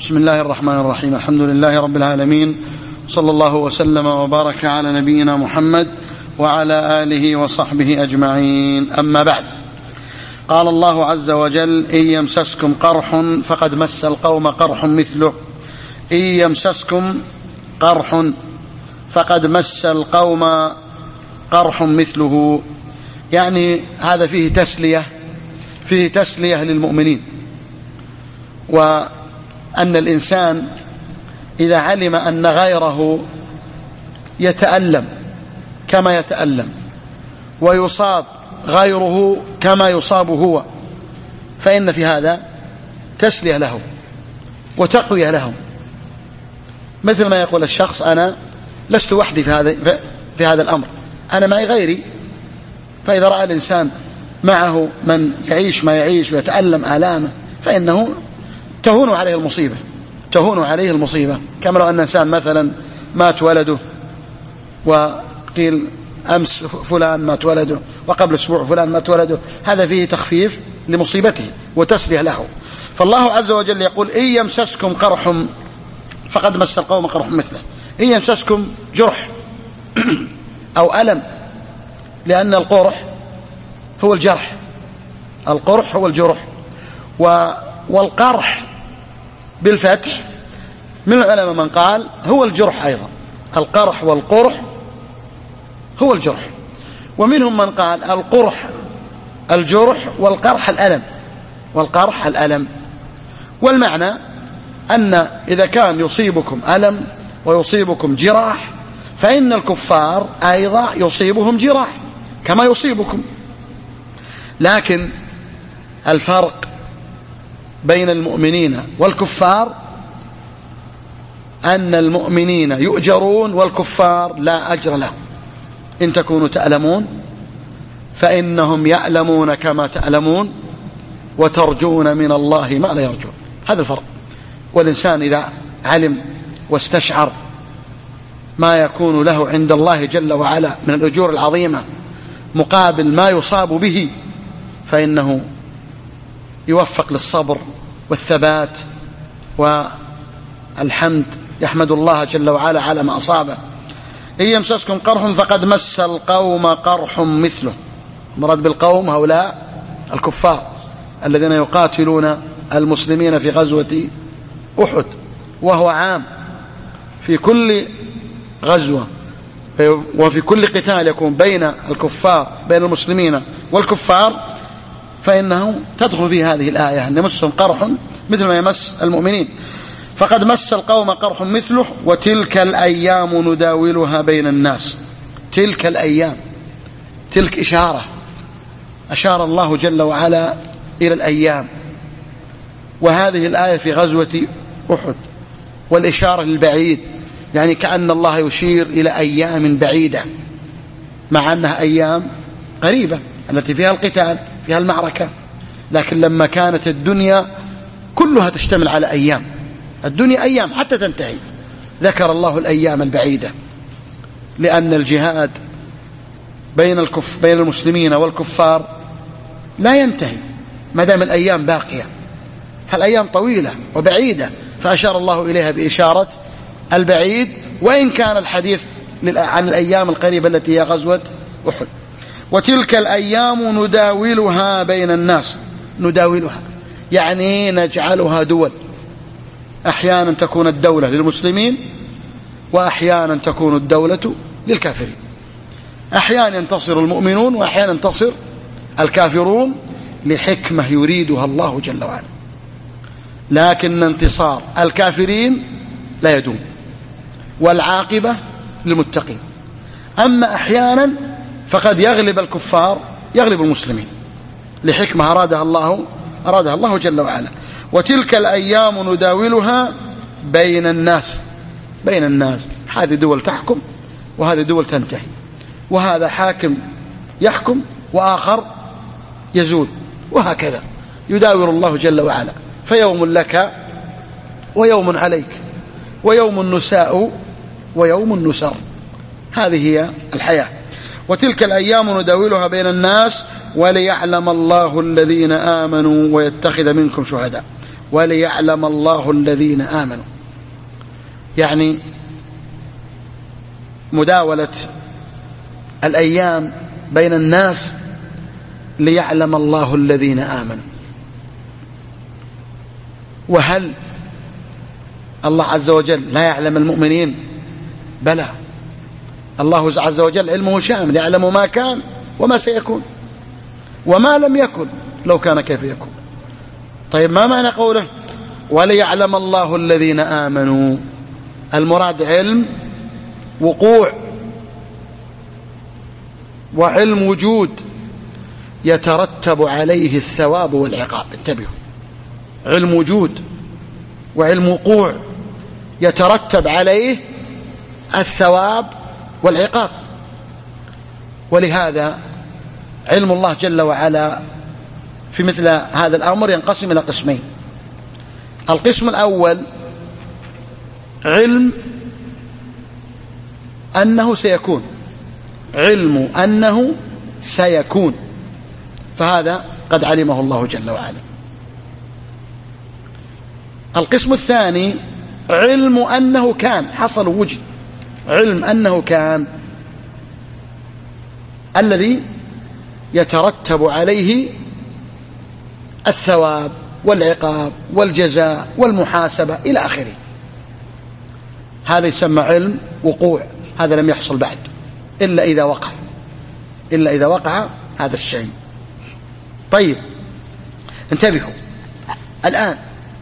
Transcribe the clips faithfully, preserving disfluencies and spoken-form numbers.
بسم الله الرحمن الرحيم. الحمد لله رب العالمين، صلى الله وسلم وبارك على نبينا محمد وعلى آله وصحبه أجمعين. أما بعد، قال الله عز وجل: إن يمسسكم قرح فقد مس القوم قرح مثله. إن يمسسكم قرح فقد مس القوم قرح مثله، يعني هذا فيه تسلية فيه تسلية للمؤمنين، وأن الإنسان إذا علم أن غيره يتألم كما يتألم ويصاب غيره كما يصاب هو، فإن في هذا تسلية له وتقوية لهم، مثل ما يقول الشخص: أنا لست وحدي في هذا في هذا الأمر، أنا معي غيري. فإذا رأى الإنسان معه من يعيش ما يعيش ويتألم آلامه، فإنه تهون عليه المصيبة تهون عليه المصيبة كما لو أن إنسان مثلا مات ولده، وقيل أمس فلان مات ولده وقبل أسبوع فلان مات ولده، هذا فيه تخفيف لمصيبته وتسلية له. فالله عز وجل يقول: إن يمسسكم قرح فقد مس القوم قرح مثله. إن يمسسكم جرح أو ألم، لأن القرح هو الجرح القرح هو الجرح والقرح بالفتح، من العلماء من قال هو الجرح أيضا، القرح والقرح هو الجرح، ومنهم من قال القرح الجرح والقرح الألم والقرح الألم والمعنى أن إذا كان يصيبكم ألم ويصيبكم جراح، فإن الكفار أيضا يصيبهم جراح كما يصيبكم. لكن الفرق بين المؤمنين والكفار أن المؤمنين يؤجرون والكفار لا أجر لهم. إن تكونوا تألمون فإنهم يألمون كما تألمون وترجون من الله ما لا يرجون. هذا الفرق. والإنسان إذا علم واستشعر ما يكون له عند الله جل وعلا من الأجور العظيمة مقابل ما يصاب به، فإنه يوفق للصبر والثبات والحمد، يحمد الله جل وعلا على ما أصابه. إن يمسسكم قرح فقد مس القوم قرح مثله. مراد بالقوم هؤلاء الكفار الذين يقاتلون المسلمين في غزوة أحد، وهو عام في كل غزوة وفي كل قتال يكون بين الكفار بين المسلمين والكفار، فإنه تدخل في هذه الآية أن يمسهم قرح مثل ما يمس المؤمنين. فقد مس القوم قرح مثله وتلك الأيام نداولها بين الناس. تلك الأيام، تلك إشارة أشار الله جل وعلا إلى الأيام، وهذه الآية في غزوة أحد، والإشارة للبعيد، يعني كأن الله يشير إلى أيام بعيدة مع أنها أيام قريبة التي فيها القتال فيها المعركة، لكن لما كانت الدنيا كلها تشتمل على أيام، الدنيا أيام حتى تنتهي، ذكر الله الأيام البعيدة، لأن الجهاد بين الكف بين المسلمين والكفار لا ينتهي ما دام الأيام باقية، فالأيام طويلة وبعيدة، فأشار الله إليها بإشارة البعيد، وإن كان الحديث عن الأيام القريبة التي هي غزوة أحد. وتلك الأيام نداولها بين الناس. نداولها يعني نجعلها دول، أحيانا تكون الدولة للمسلمين وأحيانا تكون الدولة للكافرين، أحيانا ينتصر المؤمنون وأحيانا ينتصر الكافرون لحكمة يريدها الله جل وعلا، لكن انتصار الكافرين لا يدوم والعاقبة للمتقين. أما أحيانا فقد يغلب الكفار يغلب المسلمين لحكمة أرادها الله أرادها الله جل وعلا. وتلك الأيام نداولها بين الناس بين الناس هذه دول تحكم وهذه دول تنتهي، وهذا حاكم يحكم وآخر يزول، وهكذا يداور الله جل وعلا، فيوم لك ويوم عليك ويوم نساء ويوم نسر. هذه هي الحياة. وتلك الأيام نداولها بين الناس وليعلم الله الذين آمنوا ويتخذ منكم شهداء وليعلم الله الذين آمنوا، يعني مداولة الأيام بين الناس ليعلم الله الذين آمنوا. وهل الله عز وجل لا يعلم المؤمنين؟ بلى، الله عز وجل علمه شامل، يعلم ما كان وما سيكون وما لم يكن لو كان كيف يكون. طيب ما معنى قوله وليعلم الله الذين آمنوا؟ المراد علم وقوع وعلم وجود يترتب عليه الثواب والعقاب. انتبهوا، علم وجود وعلم وقوع يترتب عليه الثواب والعقاب. ولهذا علم الله جل وعلا في مثل هذا الأمر ينقسم إلى قسمين. القسم الأول علم أنه سيكون، علم أنه سيكون، فهذا قد علمه الله جل وعلا. القسم الثاني علم أنه كان، حصل وجد، علم أنه كان الذي يترتب عليه الثواب والعقاب والجزاء والمحاسبة إلى آخره. هذا يسمى علم وقوع، هذا لم يحصل بعد إلا إذا وقع، إلا إذا وقع هذا الشيء. طيب انتبهوا، الآن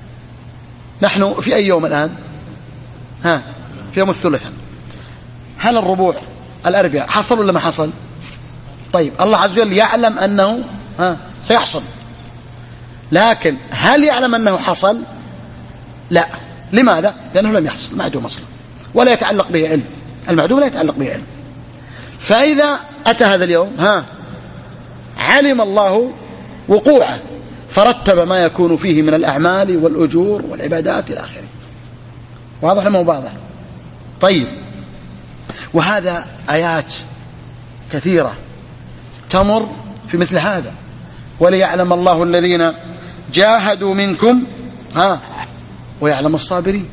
نحن في أي يوم الآن؟ ها، في يوم الثلاثاء. هل الربوع الأربعاء حصل ولا ما حصل؟ طيب الله عز وجل يعلم أنه ها سيحصل، لكن هل يعلم أنه حصل؟ لا. لماذا؟ لأنه لم يحصل، معدوم أصلا، ولا يتعلق به علم، المعدوم لا يتعلق به علم. فإذا أتى هذا اليوم ها علم الله وقوعه، فرتب ما يكون فيه من الأعمال والأجور والعبادات إلى آخره. واضح لما هو واضح؟ طيب، وهذا آيات كثيرة تمر في مثل هذا. وليعلم الله الذين جاهدوا منكم ها ويعلم الصابرين.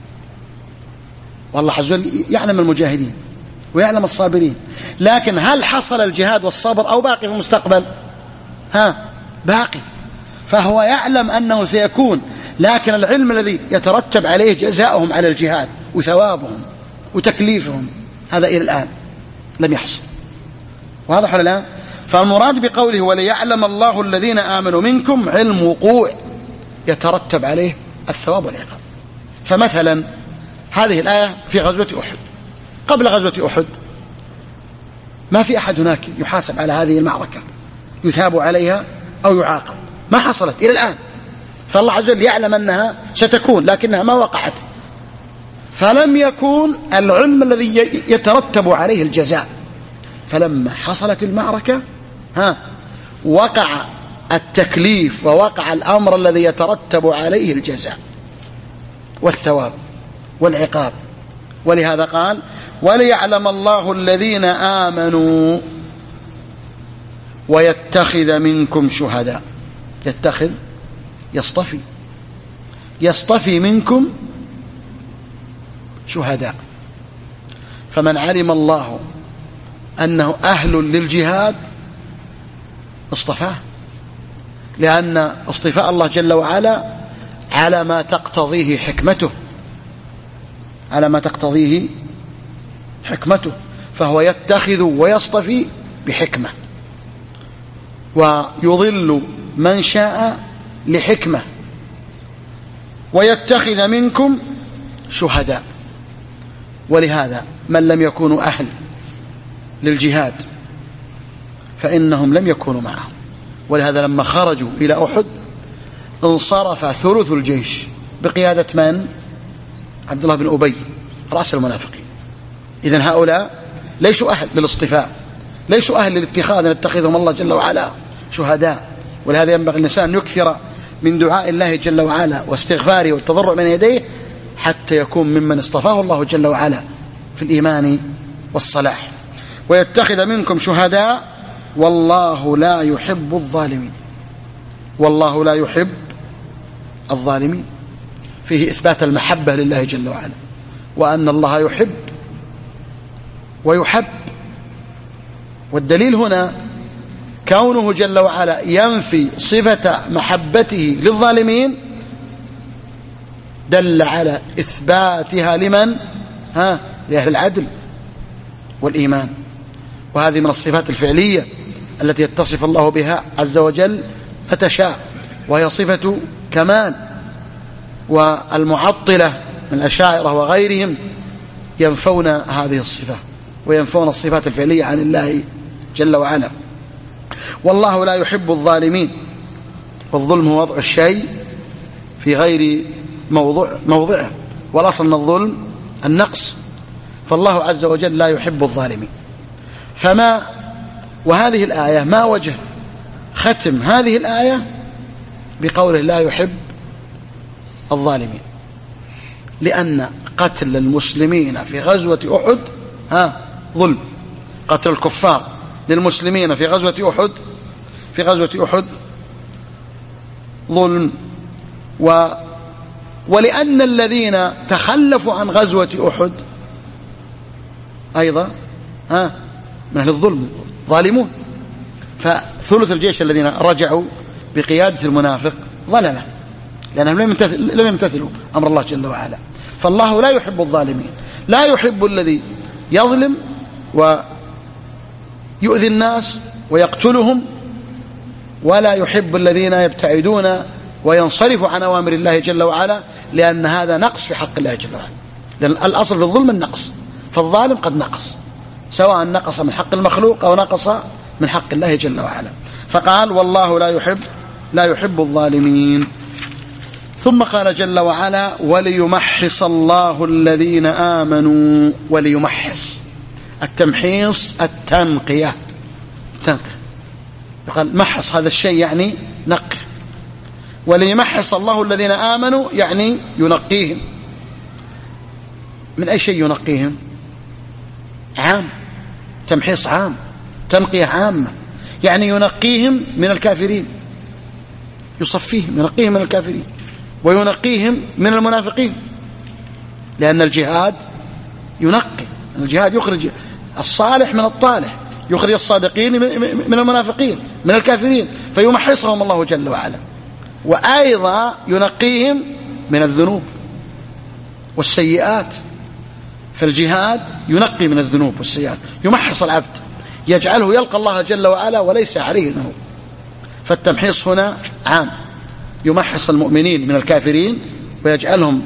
والله عز وجل يعلم المجاهدين ويعلم الصابرين، لكن هل حصل الجهاد والصبر أو باقي في المستقبل؟ ها باقي. فهو يعلم أنه سيكون، لكن العلم الذي يترتب عليه جزاؤهم على الجهاد وثوابهم وتكليفهم هذا إلى الآن لم يحصل. واضح ولا لا؟ فالمراد بقوله وليعلم الله الذين آمنوا منكم علم وقوع يترتب عليه الثواب والعقاب. فمثلا هذه الآية في غزوة أحد. قبل غزوة أحد ما في أحد هناك يحاسب على هذه المعركة، يثاب عليها أو يعاقب، ما حصلت إلى الآن. فالله عز وجل يعلم أنها ستكون لكنها ما وقعت، فلم يكون العلم الذي يترتب عليه الجزاء. فلما حصلت المعركة ها وقع التكليف ووقع الأمر الذي يترتب عليه الجزاء والثواب والعقاب. ولهذا قال وليعلم الله الذين آمنوا ويتخذ منكم شهداء. يتخذ يصطفي، يصطفي منكم شهداء. فمن علم الله أنه أهل للجهاد اصطفاه، لأن اصطفاء الله جل وعلا على ما تقتضيه حكمته، على ما تقتضيه حكمته، فهو يتخذ ويصطفي بحكمة، ويضل من شاء لحكمة. ويتخذ منكم شهداء. ولهذا من لم يكونوا أهل للجهاد فإنهم لم يكونوا معهم. ولهذا لما خرجوا إلى أحد انصرف ثلث الجيش بقيادة من؟ عبد الله بن أبي رأس المنافقين. إذن هؤلاء ليسوا أهل للاصطفاء، ليسوا أهل للاتخاذ، نتخذهم الله جل وعلا شهداء. ولهذا ينبغي الإنسان يكثر من دعاء الله جل وعلا واستغفاره والتضرع من يديه حتى يكون ممن اصطفاه الله جل وعلا في الإيمان والصلاح. ويتخذ منكم شهداء والله لا يحب الظالمين. والله لا يحب الظالمين، فيه إثبات المحبة لله جل وعلا، وأن الله يحب ويحب. والدليل هنا كونه جل وعلا ينفي صفة محبته للظالمين دل على إثباتها لمن؟ ها لأهل العدل والإيمان. وهذه من الصفات الفعلية التي يتصف الله بها عز وجل متى شاء، وهي صفة كمال. والمعطلة من الأشاعرة وغيرهم ينفون هذه الصفة وينفون الصفات الفعلية عن الله جل وعلا. والله لا يحب الظالمين، والظلم هو وضع الشيء في غير موضوع موضعه، والأصل من الظلم النقص، فالله عز وجل لا يحب الظالمين. فما وهذه الآية ما وجه ختم هذه الآية بقوله لا يحب الظالمين؟ لأن قتل المسلمين في غزوة أحد ها ظلم، قتل الكفار للمسلمين في غزوة أحد في غزوة أحد ظلم. و ولأن الذين تخلفوا عن غزوة أحد أيضا ها من أهل الظلم ظالمون، فثلث الجيش الذين رجعوا بقيادة المنافق ظلمة، لأنهم لم يمتثلوا أمر الله جل وعلا. فالله لا يحب الظالمين، لا يحب الذي يظلم ويؤذي الناس ويقتلهم، ولا يحب الذين يبتعدون وينصرفوا عن أوامر الله جل وعلا، لأن هذا نقص في حق الله جل وعلا. لأن الأصل في الظلم النقص، فالظالم قد نقص، سواء نقص من حق المخلوق أو نقص من حق الله جل وعلا. فقال والله لا يحب لا يحب الظالمين. ثم قال جل وعلا وليمحص الله الذين آمنوا. وليمحص، التمحيص التنقية، التنقية. يقال محص هذا الشيء يعني نقي، وليمحص الله الذين آمنوا يعني ينقيهم. من أي شيء ينقيهم؟ عام، تمحيص عام، تنقية عامة، يعني ينقيهم من الكافرين، يصفيهم، ينقيهم من الكافرين وينقيهم من المنافقين، لأن الجهاد ينقي، الجهاد يخرج الصالح من الطالح، يخرج الصادقين من المنافقين من الكافرين، فيمحصهم الله جل وعلا. وأيضا ينقيهم من الذنوب والسيئات، فالجهاد ينقي من الذنوب والسيئات، يمحص العبد، يجعله يلقى الله جل وعلا وليس عليه ذنوب. فالتمحيص هنا عام، يمحص المؤمنين من الكافرين ويجعلهم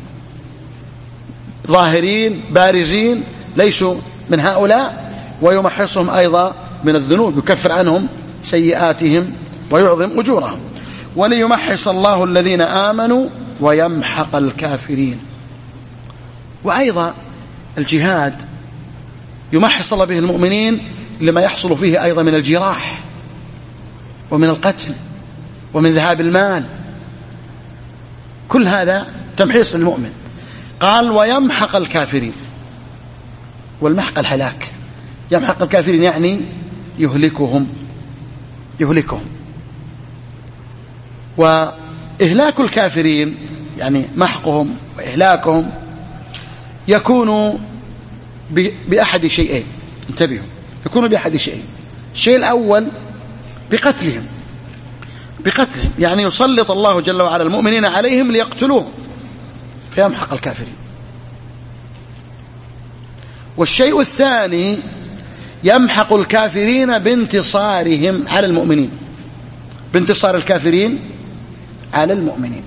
ظاهرين بارزين ليسوا من هؤلاء، ويمحصهم أيضا من الذنوب، يكفر عنهم سيئاتهم ويعظم أجورهم. وليمحص الله الذين آمنوا ويمحق الكافرين. وأيضا الجهاد يمحص الله به المؤمنين لما يحصل فيه أيضا من الجراح ومن القتل ومن ذهاب المال، كل هذا تمحيص للمؤمن. قال ويمحق الكافرين، والمحق الهلاك، يمحق الكافرين يعني يهلكهم يهلكهم. وإهلاك الكافرين يعني محقهم وإهلاكهم يكون بأحد شيئين، انتبهوا، يكون بأحد شيئين. الشيء الأول بقتلهم بقتلهم يعني يسلط الله جل وعلا المؤمنين عليهم ليقتلوهم فيمحق الكافرين. والشيء الثاني يمحق الكافرين بانتصارهم على المؤمنين، بانتصار الكافرين على المؤمنين.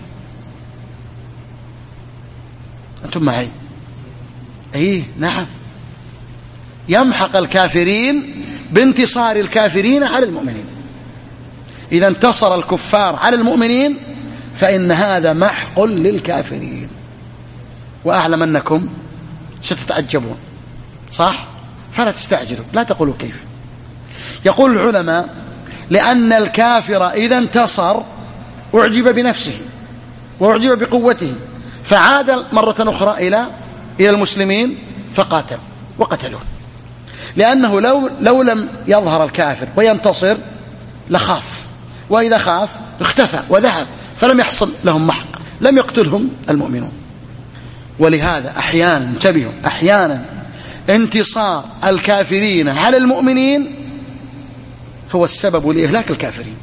أنتم معي؟ أيه نعم، يمحق الكافرين بانتصار الكافرين على المؤمنين. إذا انتصر الكفار على المؤمنين فإن هذا محق للكافرين. وأعلم أنكم ستتعجبون، صح؟ فلا تستعجلوا، لا تقولوا كيف. يقول العلماء لأن الكافر إذا انتصر أعجب بنفسه وأعجب بقوته، فعاد مرة أخرى إلى إلى المسلمين فقاتل وقتلوه، لأنه لو, لو لم يظهر الكافر وينتصر لخاف، وإذا خاف اختفى وذهب، فلم يحصل لهم محق، لم يقتلهم المؤمنون. ولهذا أحيانا انتبهوا، أحيانا انتصار الكافرين على المؤمنين هو السبب لإهلاك الكافرين،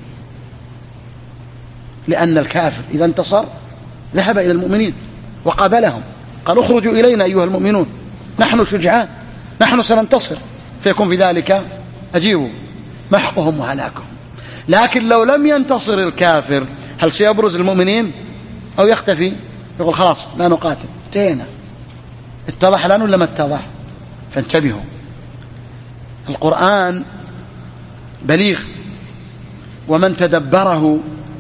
لأن الكافر إذا انتصر ذهب إلى المؤمنين وقابلهم، قال اخرجوا إلينا أيها المؤمنون، نحن شجعان، نحن سننتصر، فيكون في ذلك أجيبوا محقهم وهلاكهم. لكن لو لم ينتصر الكافر هل سيبرز المؤمنين أو يختفي؟ يقول خلاص لا نقاتل، انتهينا. اتضح الآن ولا ما اتضح؟ فانتبهوا، القرآن بليغ، ومن تدبره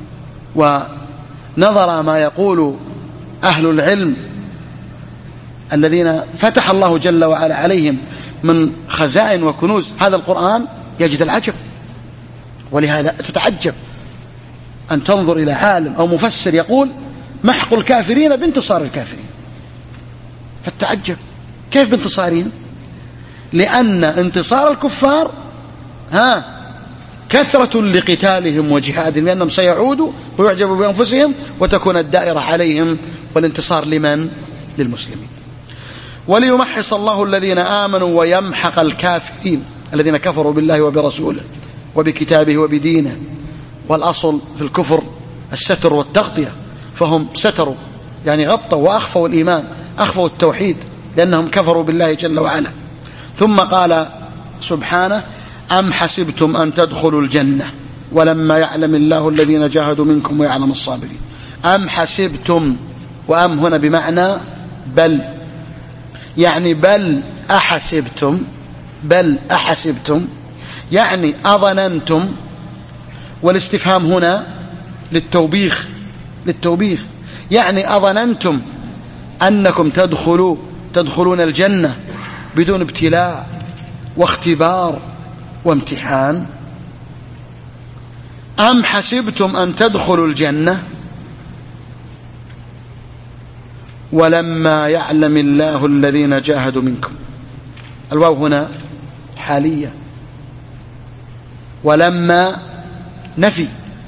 ونظر ما يقول أهل العلم الذين فتح الله جل وعلا عليهم من خزائن وكنوز هذا القرآن يجد العجب. ولهذا تتعجب أن تنظر إلى عالم أو مفسر يقول محق الكافرين بانتصار الكافرين، فالتعجب كيف بانتصارهم؟ لأن انتصار الكفار ها كثرة لقتالهم وجهادهم، لأنهم سيعودوا ويعجبوا بأنفسهم وتكون الدائرة عليهم، والانتصار لمن؟ للمسلمين. وليمحص الله الذين آمنوا ويمحق الكافرين الذين كفروا بالله وبرسوله وبكتابه وبدينه. والأصل في الكفر الستر والتغطية، فهم ستروا يعني غطوا وأخفوا الإيمان، أخفوا التوحيد لأنهم كفروا بالله جل وعلا. ثم قال سبحانه أم حسبتم أن تدخلوا الجنة ولما يعلم الله الذين جاهدوا منكم ويعلم الصابرين. أم حسبتم، وأم هنا بمعنى بل، يعني بل أحسبتم، بل أحسبتم يعني أظننتم، والاستفهام هنا للتوبيخ، للتوبيخ يعني أظننتم أنكم تدخلوا تدخلون الجنة بدون ابتلاء واختبار وامتحان. أم حسبتم أن تدخلوا الجنة ولما يعلم الله الذين جاهدوا منكم. الواو هنا حالية، ولما نفي،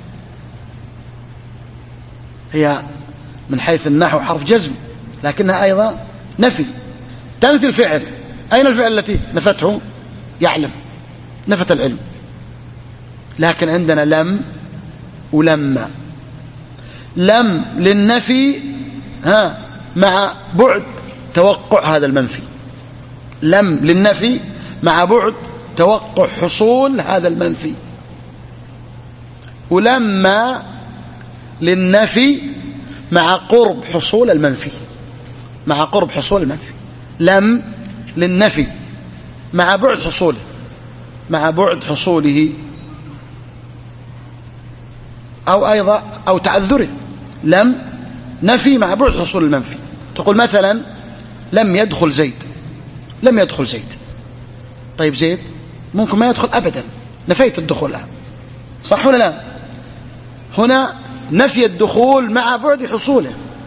هي من حيث النحو حرف جزم لكنها أيضا نفي، تنفي الفعل. أين الفعل التي نفته؟ يعلم، نفت العلم. لكن عندنا لم ولما، لم للنفي ها مع بعد توقع هذا المنفي، لم للنفي مع بعد توقع حصول هذا المنفي، ولما للنفي مع قرب حصول المنفي، مع قرب حصول المنفي. لم للنفي مع بعد حصوله، مع بعد حصوله، أو أيضا أو تعذره. لم نفي مع بعد حصول المنفي. تقول مثلا لم يدخل زيد، لم يدخل زيد، طيب زيد ممكن ما يدخل أبدا، نفيت الدخول، صح ولا لا؟ هنا نفي الدخول مع بعد حصوله.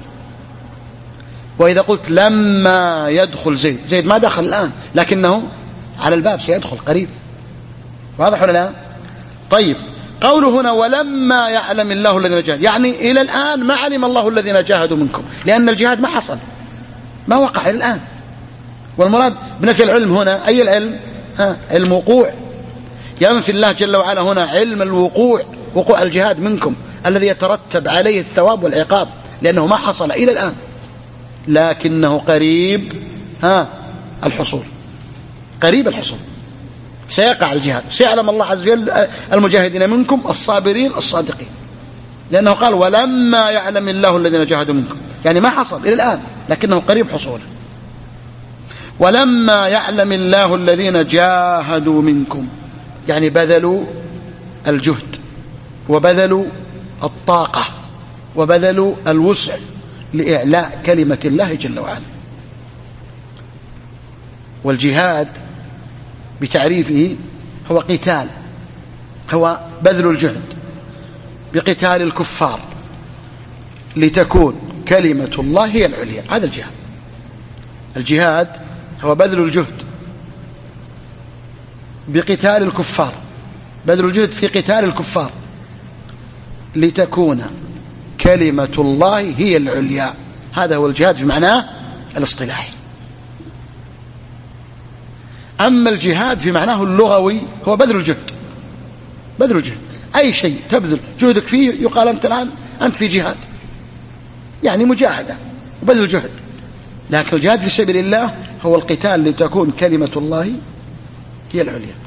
وإذا قلت لما يدخل زيد، زيد ما دخل الآن لكنه على الباب سيدخل قريب، واضح ولا لا؟ طيب قوله هنا ولما يعلم الله الذين جاهدوا، يعني إلى الآن ما علم الله الذين جاهدوا منكم، لأن الجهاد ما حصل، ما وقع إلى الآن. والمراد بنفي العلم هنا أي العلم؟ ها علم وقوع، ينفي الله جل وعلا هنا علم الوقوع، وقوع الجهاد منكم الذي يترتب عليه الثواب والعقاب، لأنه ما حصل إلى الآن لكنه قريب ها الحصول، قريب الحصول، سيقع الجهاد، سيعلم الله عز وجل المجاهدين منكم الصابرين الصادقين، لأنه قال ولما يعلم الله الذين جاهدوا منكم، يعني ما حصل إلى الآن لكنه قريب حصوله. ولما يعلم الله الذين جاهدوا منكم يعني بذلوا الجهد وبذلوا الطاقة وبذلوا الوسع لإعلاء كلمة الله جل وعلا. والجهاد بتعريفه هو قتال، هو بذل الجهد بقتال الكفار لتكون كلمة الله هي العليا، هذا الجهاد. الجهاد هو بذل الجهد بقتال الكفار، بذل الجهد في قتال الكفار لتكون كلمة الله هي العليا. هذا هو الجهاد في معناه الاصطلاحي. أما الجهاد في معناه اللغوي هو بذل الجهد، بذل الجهد، أي شيء تبذل جهدك فيه يقال أنت الآن أنت في جهاد، يعني مجاهدة وبذل جهد. لكن الجهاد في سبيل الله هو القتال لتكون كلمة الله هي العليا.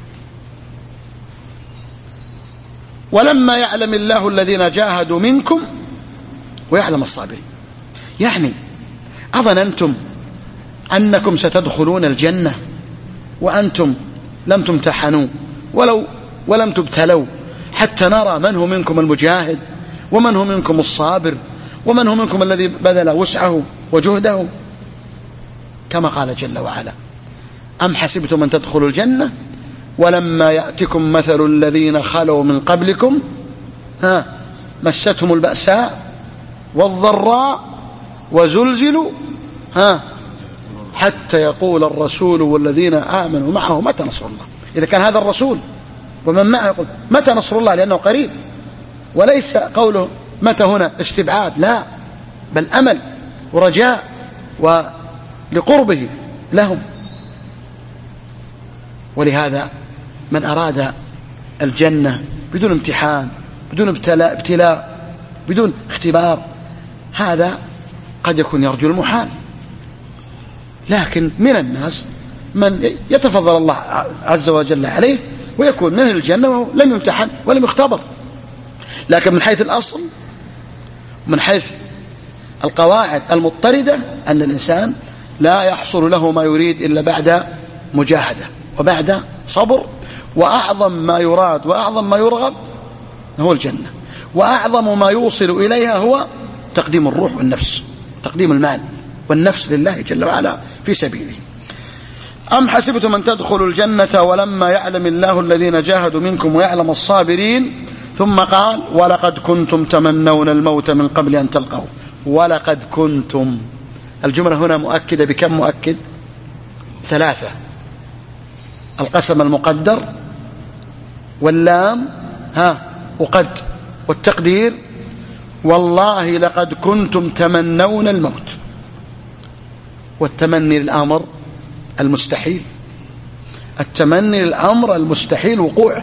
ولما يعلم الله الذين جاهدوا منكم ويعلم الصابرين. يعني أظننتم أنكم ستدخلون الجنة وأنتم لم تمتحنوا ولو ولم تبتلوا حتى نرى من هو منكم المجاهد ومن هو منكم الصابر ومن هو منكم الذي بذل وسعه وجهده، كما قال جل وعلا: أم حسبتم أن تدخلوا الجنة ولما يأتكم مثل الذين خلوا من قبلكم ها مستهم البأساء والضراء وزلزلوا ها حتى يقول الرسول والذين آمنوا معه متى نصر الله. إذا كان هذا الرسول ومن معه يقول متى نصر الله لأنه قريب، وليس قوله متى هنا استبعاد، لا، بل أمل ورجاء ولقربه لهم. ولهذا من أراد الجنة بدون امتحان، بدون ابتلاء, ابتلاء بدون اختبار، هذا قد يكون يرجو المحال. لكن من الناس من يتفضل الله عز وجل عليه ويكون من الجنة وهو لم يمتحن ولم يختبر. لكن من حيث الأصل، من حيث القواعد المضطردة، أن الإنسان لا يحصل له ما يريد إلا بعد مجاهدة وبعد صبر. وأعظم ما يراد وأعظم ما يرغب هو الجنة، وأعظم ما يوصل إليها هو تقديم الروح والنفس، تقديم المال والنفس لله جل وعلا في سبيله. أم حسبتم أن تدخلوا الجنة ولما يعلم الله الذين جاهدوا منكم ويعلم الصابرين. ثم قال: ولقد كنتم تمنون الموت من قبل أن تلقوا. ولقد كنتم، الجملة هنا مؤكدة بكم مؤكد؟ ثلاثة: القسم المقدر واللام ها وقد، والتقدير والله لقد كنتم تمنون الموت. والتمني للأمر المستحيل، التمني للأمر المستحيل وقوعه،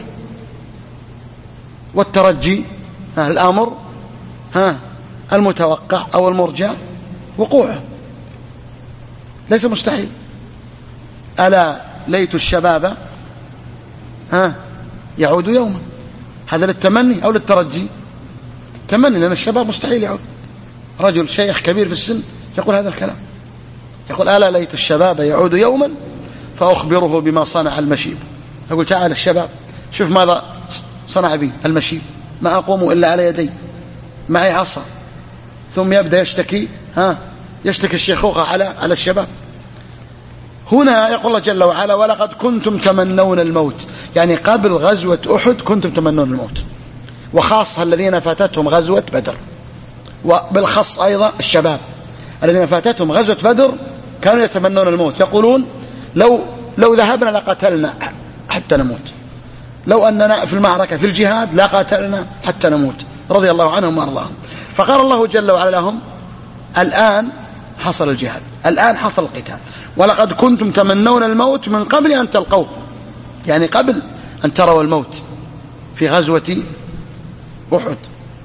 والترجي ها الأمر ها المتوقع أو المرجى وقوعه، ليس مستحيل. ألا ليت الشباب ها يعود يوما، هذا للتمني أو للترجي؟ تمني، لأن الشباب مستحيل يعود. رجل شيخ كبير في السن يقول هذا الكلام، يقول: ألا ليت الشباب يعود يوما فأخبره بما صنع المشيب. أقول: تعال الشباب شوف ماذا صنع بي المشيب، ما أقوم إلا على يدي، معي عصا. ثم يبدأ يشتكي ها يشتكي الشيخوخة على على الشباب. هنا يقول الله جل وعلا: ولقد كنتم تمنون الموت، يعني قبل غزوة أحد كنتم تمنون الموت، وخاصة الذين فاتتهم غزوة بدر، وبالخص أيضا الشباب الذين فاتتهم غزوة بدر كانوا يتمنون الموت، يقولون: لو لو ذهبنا لقتلنا حتى نموت، لو أننا في المعركة في الجهاد لقتلنا حتى نموت، رضي الله عنهم وأرضاهم. فقال الله جل وعلا لهم: الآن حصل الجهاد، الآن حصل القتال. ولقد كنتم تمنون الموت من قبل أن تلقوه، يعني قبل أن تروا الموت في غزوة أحد،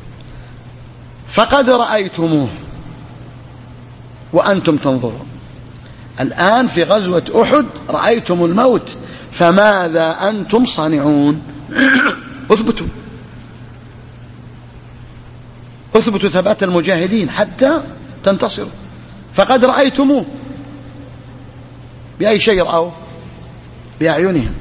فقد رأيتموه وأنتم تنظرون. الآن في غزوة أحد رأيتم الموت، فماذا أنتم صانعون؟ اثبتوا اثبتوا ثبات المجاهدين حتى تنتصروا. فقد رأيتموه، بأي شيء رأوا؟ بأعينهم،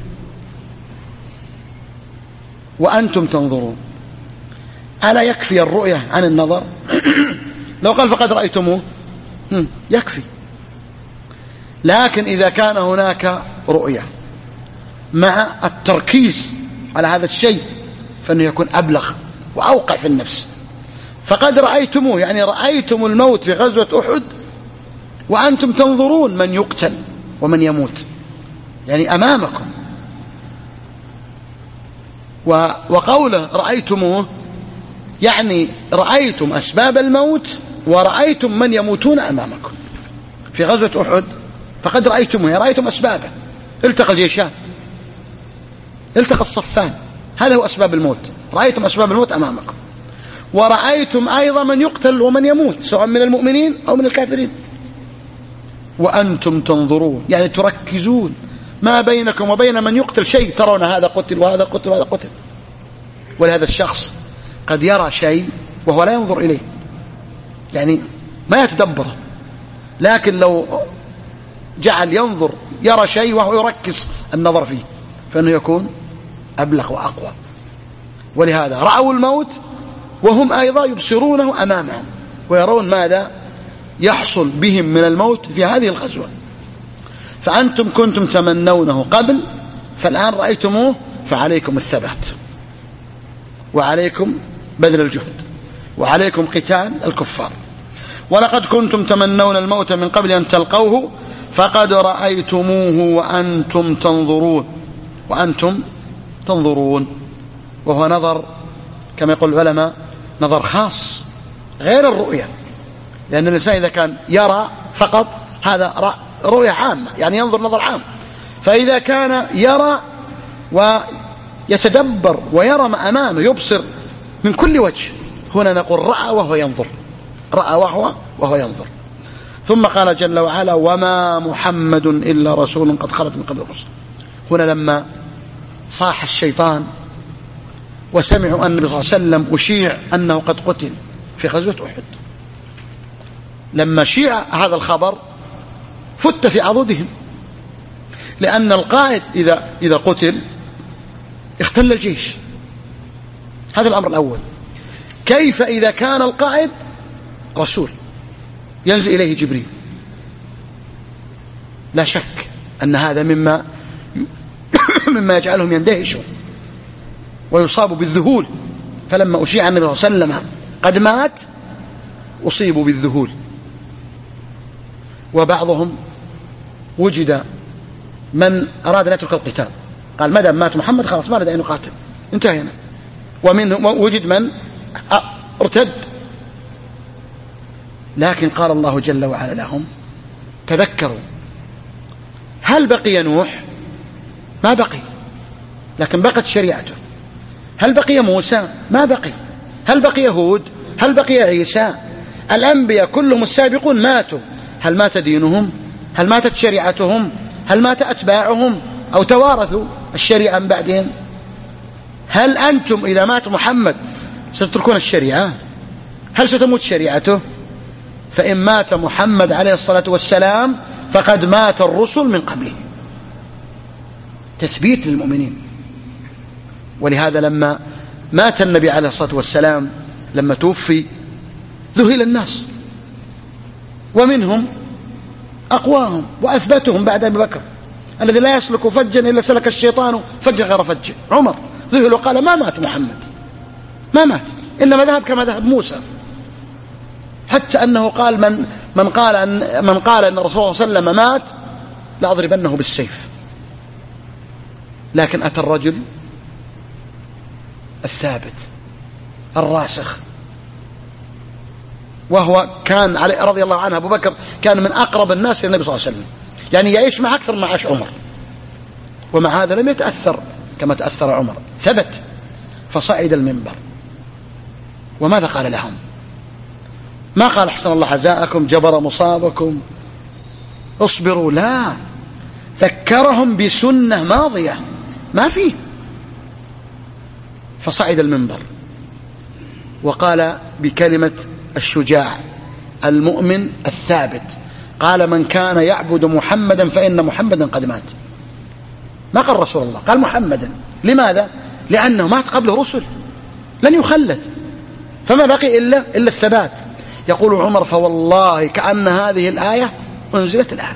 وأنتم تنظرون. ألا يكفي الرؤية عن النظر؟ لو قال فقد رأيتموه يكفي. لكن إذا كان هناك رؤية مع التركيز على هذا الشيء فإنه يكون أبلغ وأوقع في النفس. فقد رأيتموه يعني رأيتم الموت في غزوة أحد وأنتم تنظرون من يقتل ومن يموت، يعني أمامكم. وقوله رأيتموه يعني رأيتم أسباب الموت ورأيتم من يموتون أمامكم. في غزوة أحد فقد رأيتمه، رأيتم أسبابه، التقى الجيشان، التقى الصفان، هذا هو أسباب الموت، رأيتم أسباب الموت أمامكم، ورأيتم أيضا من يقتل ومن يموت سواء من المؤمنين أو من الكافرين، وأنتم تنظرون، يعني تركزون ما بينكم وبين من يقتل شيء، ترون هذا قتل وهذا قتل وهذا قتل. ولهذا الشخص قد يرى شيء وهو لا ينظر إليه، يعني ما يتدبره، لكن لو جعل ينظر يرى شيء وهو يركز النظر فيه فإنه يكون أبلغ وأقوى. ولهذا رأوا الموت وهم أيضا يبصرونه أمامهم ويرون ماذا يحصل بهم من الموت في هذه الغزوة. فأنتم كنتم تمنونه قبل فالآن رأيتموه، فعليكم الثبات وعليكم بذل الجهد وعليكم قتال الكفار. ولقد كنتم تمنون الموت من قبل أن تلقوه فقد رأيتموه وأنتم تنظرون، وأنتم تنظرون، وهو نظر كما يقول العلماء نظر خاص غير الرؤية، لأن الإنسان إذا كان يرى فقط هذا رؤية عامة، يعني ينظر نظر عام. فإذا كان يرى ويتدبر ويرى ما أمامه يبصر من كل وجه، هنا نقول رأى وهو ينظر، رأى وهو وهو ينظر. ثم قال جل وعلا وما محمد إلا رسول قد خلت من قبل الرسل. هنا لما صاح الشيطان وسمعوا أن النبي صلى الله عليه وسلم أشيع أنه قد قتل في غزوة أحد، لما شيع هذا الخبر فت في عضدهم، لأن القائد إذا, إذا قتل اختل الجيش، هذا الأمر الأول. كيف إذا كان القائد رسول ينزل إليه جبريل؟ لا شك أن هذا مما مما يجعلهم يندهشوا ويصابوا بالذهول. فلما أشيع النبي صلى الله عليه وسلم قد مات أصيبوا بالذهول. وبعضهم وجد من أراد أن يترك القتال، قال مدام مات محمد خلاص ما أريد أن نقاتل، انتهينا. ومن وجد من ارتد. لكن قال الله جل وعلا لهم تذكروا، هل بقي نوح؟ ما بقي، لكن بقت شريعته. هل بقي موسى؟ ما بقي. هل بقي هود؟ هل بقي عيسى؟ الأنبياء كلهم السابقون ماتوا، هل مات دينهم؟ هل ماتت شريعتهم؟ هل مات أتباعهم أو توارثوا الشريعة من بعدهم؟ هل أنتم إذا مات محمد ستتركون الشريعة؟ هل ستموت شريعته؟ فإن مات محمد عليه الصلاة والسلام فقد مات الرسل من قبله، تثبيت للمؤمنين. ولهذا لما مات النبي عليه الصلاة والسلام لما توفي ذهل الناس، ومنهم أقواهم وأثبتهم بعد أبي بكر الذي لا يسلك فجا إلا سلك الشيطان فجا غير فج. عمر ذهل وقال ما مات محمد، ما مات، إنما ذهب كما ذهب موسى. حتى أنه قال من من قال أن من قال أن الرسول صلى الله عليه وسلم مات لأضربنه بالسيف. لكن أتى الرجل الثابت الراسخ، وهو كان علي رضي الله عنه أبو بكر كان من أقرب الناس للنبي صلى الله عليه وسلم، يعني يعيش مع أكثر ما عاش عمر، ومع هذا لم يتأثر كما تأثر عمر، ثبت. فصعد المنبر وماذا قال لهم؟ ما قال احسن الله عزاءكم، جبر مصابكم، اصبروا، لا، ذكرهم بسنة ماضية ما فيه. فصعد المنبر وقال بكلمة الشجاع المؤمن الثابت، قال من كان يعبد محمدا فإن محمدا قد مات. ما قال رسول الله، قال محمدا. لماذا؟ لأنه مات قبله رسل لن يخلد، فما بقي إلا, إلا الثبات. يقول عمر فوالله كأن هذه الآية أنزلت الآن،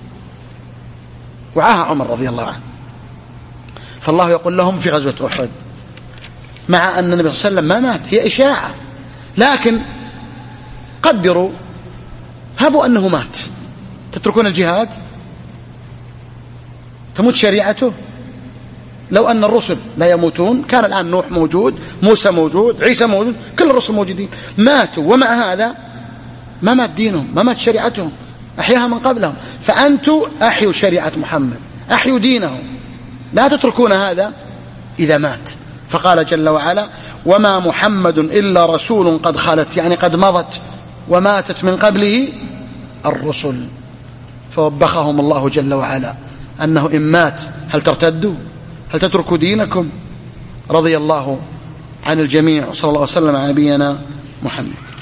وعاها عمر رضي الله عنه. فالله يقول لهم في غزوة أحد مع أن النبي صلى الله عليه وسلم ما مات، هي إشاعة، لكن قدروا هبوا أنه مات، تتركون الجهاد؟ تموت شريعته؟ لو أن الرسل لا يموتون كان الآن نوح موجود، موسى موجود، عيسى موجود، كل الرسل موجودين، ماتوا، ومع هذا ما مات دينهم، ما مات شريعتهم، أحياها من قبلهم. فأنتوا أحيوا شريعة محمد، أحيوا دينه، لا تتركون هذا إذا مات. فقال جل وعلا: وما محمد إلا رسول قد خلت، يعني قد مضت وماتت من قبله الرسل. فوبخهم الله جل وعلا أنه إن مات هل ترتدوا؟ هل تتركوا دينكم؟ رضي الله عن الجميع، صلى الله عليه وسلم على نبينا محمد.